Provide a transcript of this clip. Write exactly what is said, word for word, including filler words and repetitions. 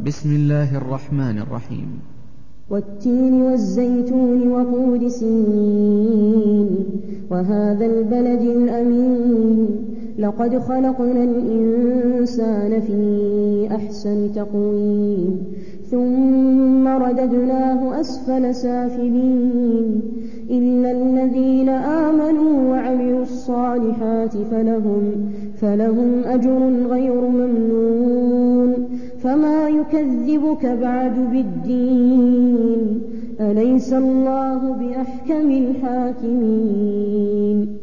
بسم الله الرحمن الرحيم. والتين والزيتون وطور سينين وهذا البلد الأمين لقد خلقنا الإنسان في أحسن تقويم ثم رددناه أسفل سافلين إلا الذين آمنوا وعملوا الصالحات فلهم, فلهم أجر غير ممنون فما يكذبك بعد بالدين أليس الله بأحكم الحاكمين.